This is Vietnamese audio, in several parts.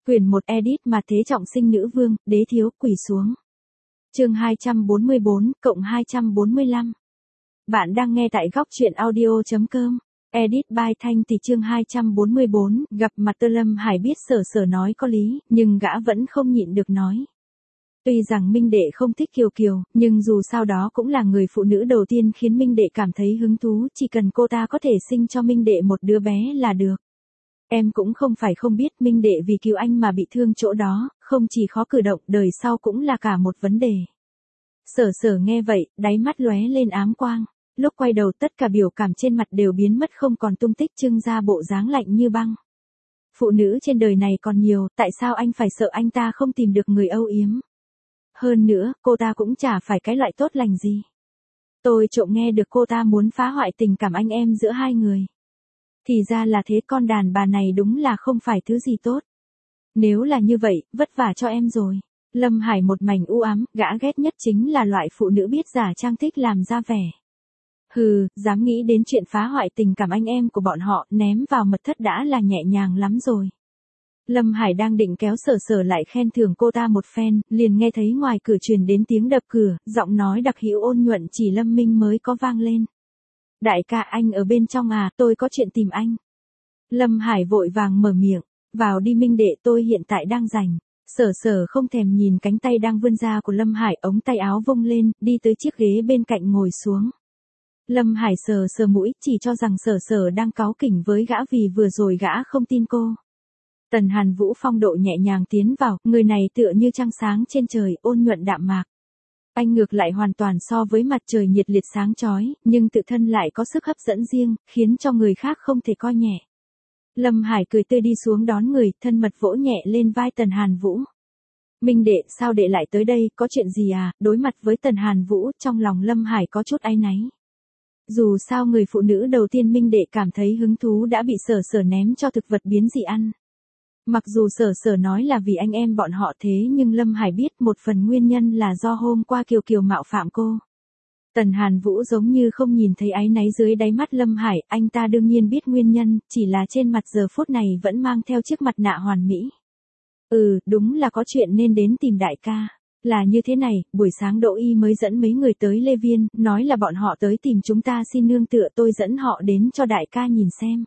Quyển 1 edit mà thế trọng sinh nữ vương, đế thiếu, quỳ xuống. Chương 244, cộng 245. Bạn đang nghe tại góc truyện audio.com. Edit by Thanh Thì chương 244, gặp mặt Lâm Hải biết Sở nói có lý, nhưng gã vẫn không nhịn được nói. Tuy rằng Minh Đệ không thích Kiều Kiều, nhưng dù sao đó cũng là người phụ nữ đầu tiên khiến Minh Đệ cảm thấy hứng thú, chỉ cần cô ta có thể sinh cho Minh Đệ một đứa bé là được. Em cũng không phải không biết Minh Đệ vì cứu anh mà bị thương chỗ đó, không chỉ khó cử động, đời sau cũng là cả một vấn đề. Sở nghe vậy, đáy mắt lóe lên ám quang. Lúc quay đầu tất cả biểu cảm trên mặt đều biến mất không còn tung tích, trưng ra bộ dáng lạnh như băng. Phụ nữ trên đời này còn nhiều, tại sao anh phải sợ anh ta không tìm được người âu yếm? Hơn nữa, cô ta cũng chả phải cái loại tốt lành gì. Tôi trộm nghe được cô ta muốn phá hoại tình cảm anh em giữa hai người. Thì ra là thế, con đàn bà này đúng là không phải thứ gì tốt. Nếu là như vậy, vất vả cho em rồi. Lâm Hải một mảnh u ám, gã ghét nhất chính là loại phụ nữ biết giả trang thích làm ra vẻ. Hừ, dám nghĩ đến chuyện phá hoại tình cảm anh em của bọn họ, ném vào mật thất đã là nhẹ nhàng lắm rồi. Lâm Hải đang định kéo Sở lại khen thưởng cô ta một phen, liền nghe thấy ngoài cửa truyền đến tiếng đập cửa, giọng nói đặc hữu ôn nhuận chỉ Lâm Minh mới có vang lên. Đại ca, anh ở bên trong à, tôi có chuyện tìm anh. Lâm Hải vội vàng mở miệng, vào đi Minh Đệ, tôi hiện tại đang rảnh. Sở không thèm nhìn cánh tay đang vươn ra của Lâm Hải, ống tay áo vung lên, đi tới chiếc ghế bên cạnh ngồi xuống. Lâm Hải sờ mũi, chỉ cho rằng Sở đang cáu kỉnh với gã vì vừa rồi gã không tin cô. Tần Hàn Vũ phong độ nhẹ nhàng tiến vào, người này tựa như trăng sáng trên trời, ôn nhuận đạm mạc. Anh ngược lại hoàn toàn so với mặt trời nhiệt liệt sáng chói, nhưng tự thân lại có sức hấp dẫn riêng, khiến cho người khác không thể coi nhẹ. Lâm Hải cười tươi đi xuống đón người, thân mật vỗ nhẹ lên vai Tần Hàn Vũ. Minh Đệ, sao đệ lại tới đây, có chuyện gì à? Đối mặt với Tần Hàn Vũ, trong lòng Lâm Hải có chút áy náy. Dù sao người phụ nữ đầu tiên Minh Đệ cảm thấy hứng thú đã bị Sở ném cho thực vật biến dị ăn. Mặc dù Sở nói là vì anh em bọn họ thế, nhưng Lâm Hải biết một phần nguyên nhân là do hôm qua Kiều mạo phạm cô. Tần Hàn Vũ giống như không nhìn thấy áy náy dưới đáy mắt Lâm Hải, anh ta đương nhiên biết nguyên nhân, chỉ là trên mặt giờ phút này vẫn mang theo chiếc mặt nạ hoàn mỹ. Đúng là có chuyện nên đến tìm đại ca. Là như thế này, buổi sáng Đỗ Y mới dẫn mấy người tới Lê Viên, nói là bọn họ tới tìm chúng ta xin nương tựa, tôi dẫn họ đến cho đại ca nhìn xem.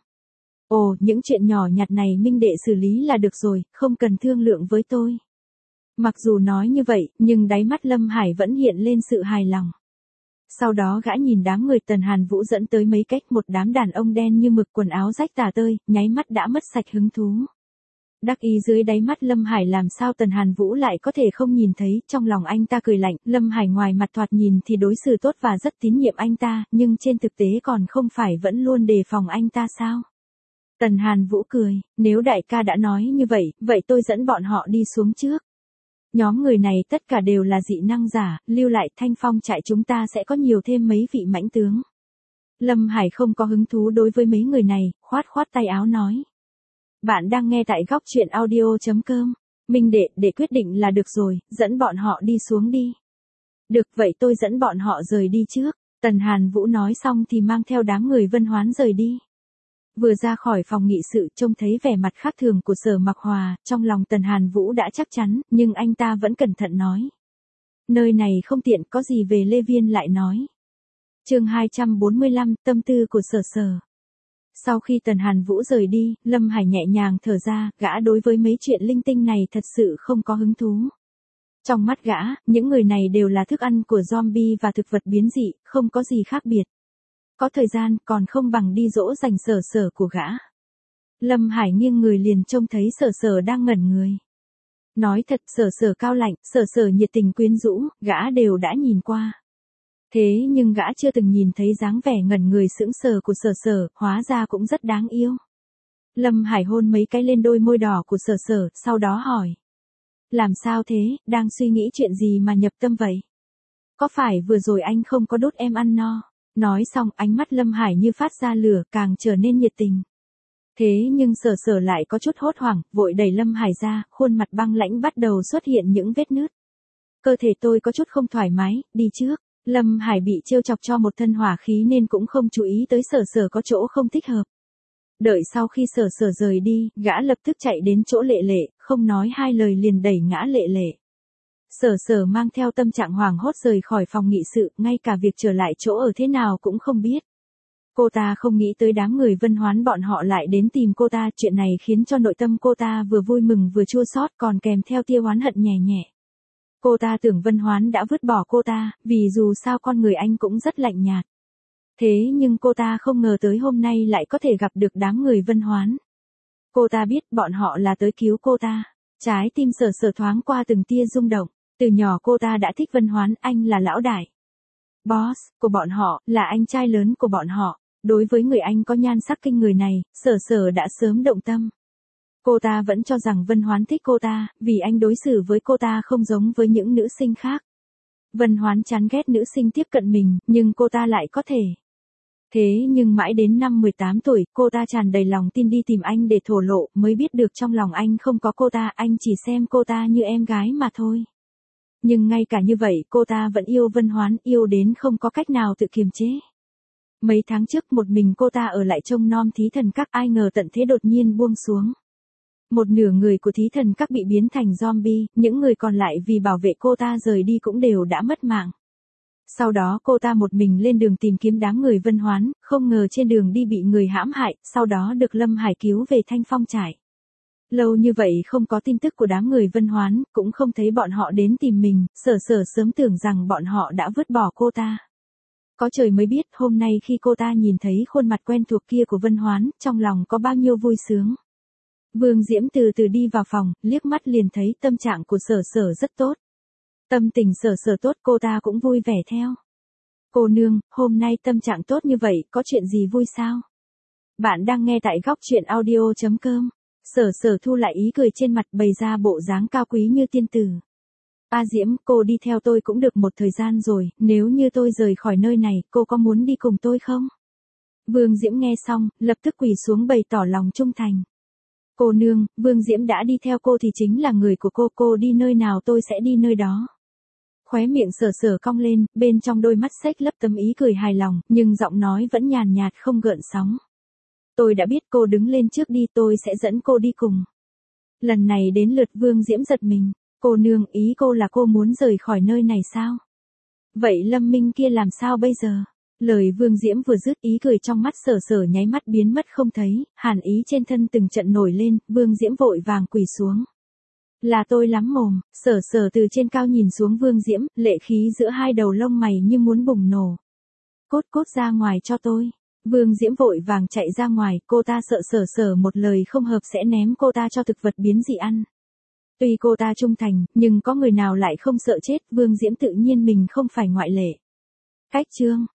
Ồ, những chuyện nhỏ nhặt này Minh Đệ xử lý là được rồi, không cần thương lượng với tôi. Mặc dù nói như vậy, nhưng đáy mắt Lâm Hải vẫn hiện lên sự hài lòng. Sau đó gã nhìn đám người Tần Hàn Vũ dẫn tới mấy cách, một đám đàn ông đen như mực, quần áo rách tả tơi, nháy mắt đã mất sạch hứng thú. Đắc ý dưới đáy mắt Lâm Hải làm sao Tần Hàn Vũ lại có thể không nhìn thấy, trong lòng anh ta cười lạnh, Lâm Hải ngoài mặt thoạt nhìn thì đối xử tốt và rất tín nhiệm anh ta, nhưng trên thực tế còn không phải vẫn luôn đề phòng anh ta sao? Tần Hàn Vũ cười, nếu đại ca đã nói như vậy, vậy tôi dẫn bọn họ đi xuống trước. Nhóm người này tất cả đều là dị năng giả, lưu lại Thanh Phong trại chúng ta sẽ có nhiều thêm mấy vị mãnh tướng. Lâm Hải không có hứng thú đối với mấy người này, khoát tay áo nói. Bạn đang nghe tại góc truyện audio.com. Minh Đệ, để quyết định là được rồi, dẫn bọn họ đi xuống đi. Được vậy tôi dẫn bọn họ rời đi trước. Tần Hàn Vũ nói xong thì mang theo đám người Vân Hoán rời đi. Vừa ra khỏi phòng nghị sự trông thấy vẻ mặt khác thường của Sở Mặc Hòa, trong lòng Tần Hàn Vũ đã chắc chắn, nhưng anh ta vẫn cẩn thận nói. Nơi này không tiện, có gì về Lê Viên lại nói. Chương 245, tâm tư của Sở. Sau khi Tần Hàn Vũ rời đi, Lâm Hải nhẹ nhàng thở ra, gã đối với mấy chuyện linh tinh này thật sự không có hứng thú. Trong mắt gã, những người này đều là thức ăn của zombie và thực vật biến dị, không có gì khác biệt. Có thời gian còn không bằng đi dỗ dành Sở của gã. Lâm Hải nghiêng người liền trông thấy Sở đang ngẩn người. Nói thật, Sở cao lạnh, Sở nhiệt tình quyến rũ, gã đều đã nhìn qua. Thế nhưng gã chưa từng nhìn thấy dáng vẻ ngẩn người sững sờ của Sở, hóa ra cũng rất đáng yêu. Lâm Hải hôn mấy cái lên đôi môi đỏ của Sở, sau đó hỏi. Làm sao thế, đang suy nghĩ chuyện gì mà nhập tâm vậy? Có phải vừa rồi anh không có đút em ăn no? Nói xong ánh mắt Lâm Hải như phát ra lửa, càng trở nên nhiệt tình. Thế nhưng Sở lại có chút hốt hoảng, vội đẩy Lâm Hải ra, khuôn mặt băng lãnh bắt đầu xuất hiện những vết nứt. Cơ thể tôi có chút không thoải mái, đi trước. Lâm Hải bị trêu chọc cho một thân hỏa khí nên cũng không chú ý tới Sở có chỗ không thích hợp. Đợi sau khi Sở Sở rời đi, gã lập tức chạy đến chỗ Lệ Lệ, không nói hai lời liền đẩy ngã Lệ Lệ. Sở Sở mang theo tâm trạng hoảng hốt rời khỏi phòng nghị sự, ngay cả việc trở lại chỗ ở thế nào cũng không biết. Cô ta không nghĩ tới đám người Vân Hoán bọn họ lại đến tìm cô ta, chuyện này khiến cho nội tâm cô ta vừa vui mừng vừa chua xót, còn kèm theo tia oán hận nhẹ nhẹ. Cô ta tưởng Vân Hoán đã vứt bỏ cô ta, vì dù sao con người anh cũng rất lạnh nhạt. Thế nhưng cô ta không ngờ tới hôm nay lại có thể gặp được đám người Vân Hoán. Cô ta biết bọn họ là tới cứu cô ta. Trái tim Sở Sở thoáng qua từng tia rung động. Từ nhỏ cô ta đã thích Vân Hoán, anh là lão đại boss của bọn họ, là anh trai lớn của bọn họ. Đối với người anh có nhan sắc kinh người này, Sở Sở đã sớm động tâm. Cô ta vẫn cho rằng Vân Hoán thích cô ta, vì anh đối xử với cô ta không giống với những nữ sinh khác. Vân Hoán chán ghét nữ sinh tiếp cận mình, nhưng cô ta lại có thể. Thế nhưng mãi đến năm 18 tuổi, cô ta tràn đầy lòng tin đi tìm anh để thổ lộ, mới biết được trong lòng anh không có cô ta, anh chỉ xem cô ta như em gái mà thôi. Nhưng ngay cả như vậy cô ta vẫn yêu Vân Hoán, yêu đến không có cách nào tự kiềm chế. Mấy tháng trước một mình cô ta ở lại trông nom thí thần các, ai ngờ tận thế đột nhiên buông xuống. Một nửa người của thí thần các bị biến thành zombie, những người còn lại vì bảo vệ cô ta rời đi cũng đều đã mất mạng. Sau đó cô ta một mình lên đường tìm kiếm đám người Vân Hoán, không ngờ trên đường đi bị người hãm hại, sau đó được Lâm Hải cứu về Thanh Phong trại. Lâu như vậy không có tin tức của đám người Vân Hoán, cũng không thấy bọn họ đến tìm mình, Sở Sở sớm tưởng rằng bọn họ đã vứt bỏ cô ta. Có trời mới biết hôm nay khi cô ta nhìn thấy khuôn mặt quen thuộc kia của Vân Hoán, trong lòng có bao nhiêu vui sướng. Vương Diễm từ từ đi vào phòng, liếc mắt liền thấy tâm trạng của Sở Sở rất tốt. Tâm tình Sở Sở tốt cô ta cũng vui vẻ theo. Cô nương, hôm nay tâm trạng tốt như vậy, có chuyện gì vui sao? Bạn đang nghe tại góc truyện audio.com. Sở Sở thu lại ý cười trên mặt, bày ra bộ dáng cao quý như tiên tử. A Diễm, cô đi theo tôi cũng được một thời gian rồi, nếu như tôi rời khỏi nơi này, cô có muốn đi cùng tôi không? Vương Diễm nghe xong, lập tức quỳ xuống bày tỏ lòng trung thành. Cô nương, Vương Diễm đã đi theo cô thì chính là người của cô đi nơi nào tôi sẽ đi nơi đó. Khóe miệng Sở Sở cong lên, bên trong đôi mắt xếch lấp tấm ý cười hài lòng, nhưng giọng nói vẫn nhàn nhạt không gợn sóng. Tôi đã biết, cô đứng lên trước đi, tôi sẽ dẫn cô đi cùng. Lần này đến lượt Vương Diễm giật mình. Cô nương, ý cô là cô muốn rời khỏi nơi này sao? Vậy Lâm Minh kia làm sao bây giờ? Lời Vương Diễm vừa dứt, ý cười trong mắt Sở Sở nháy mắt biến mất không thấy, hàn ý trên thân từng trận nổi lên, Vương Diễm vội vàng quỳ xuống. Là tôi lắm mồm. Sở Sở từ trên cao nhìn xuống Vương Diễm, lệ khí giữa hai đầu lông mày như muốn bùng nổ. Cốt ra ngoài cho tôi. Vương Diễm vội vàng chạy ra ngoài, cô ta sợ Sở Sở một lời không hợp sẽ ném cô ta cho thực vật biến dị ăn. Tuy cô ta trung thành, nhưng có người nào lại không sợ chết, Vương Diễm tự nhiên mình không phải ngoại lệ. Cách chương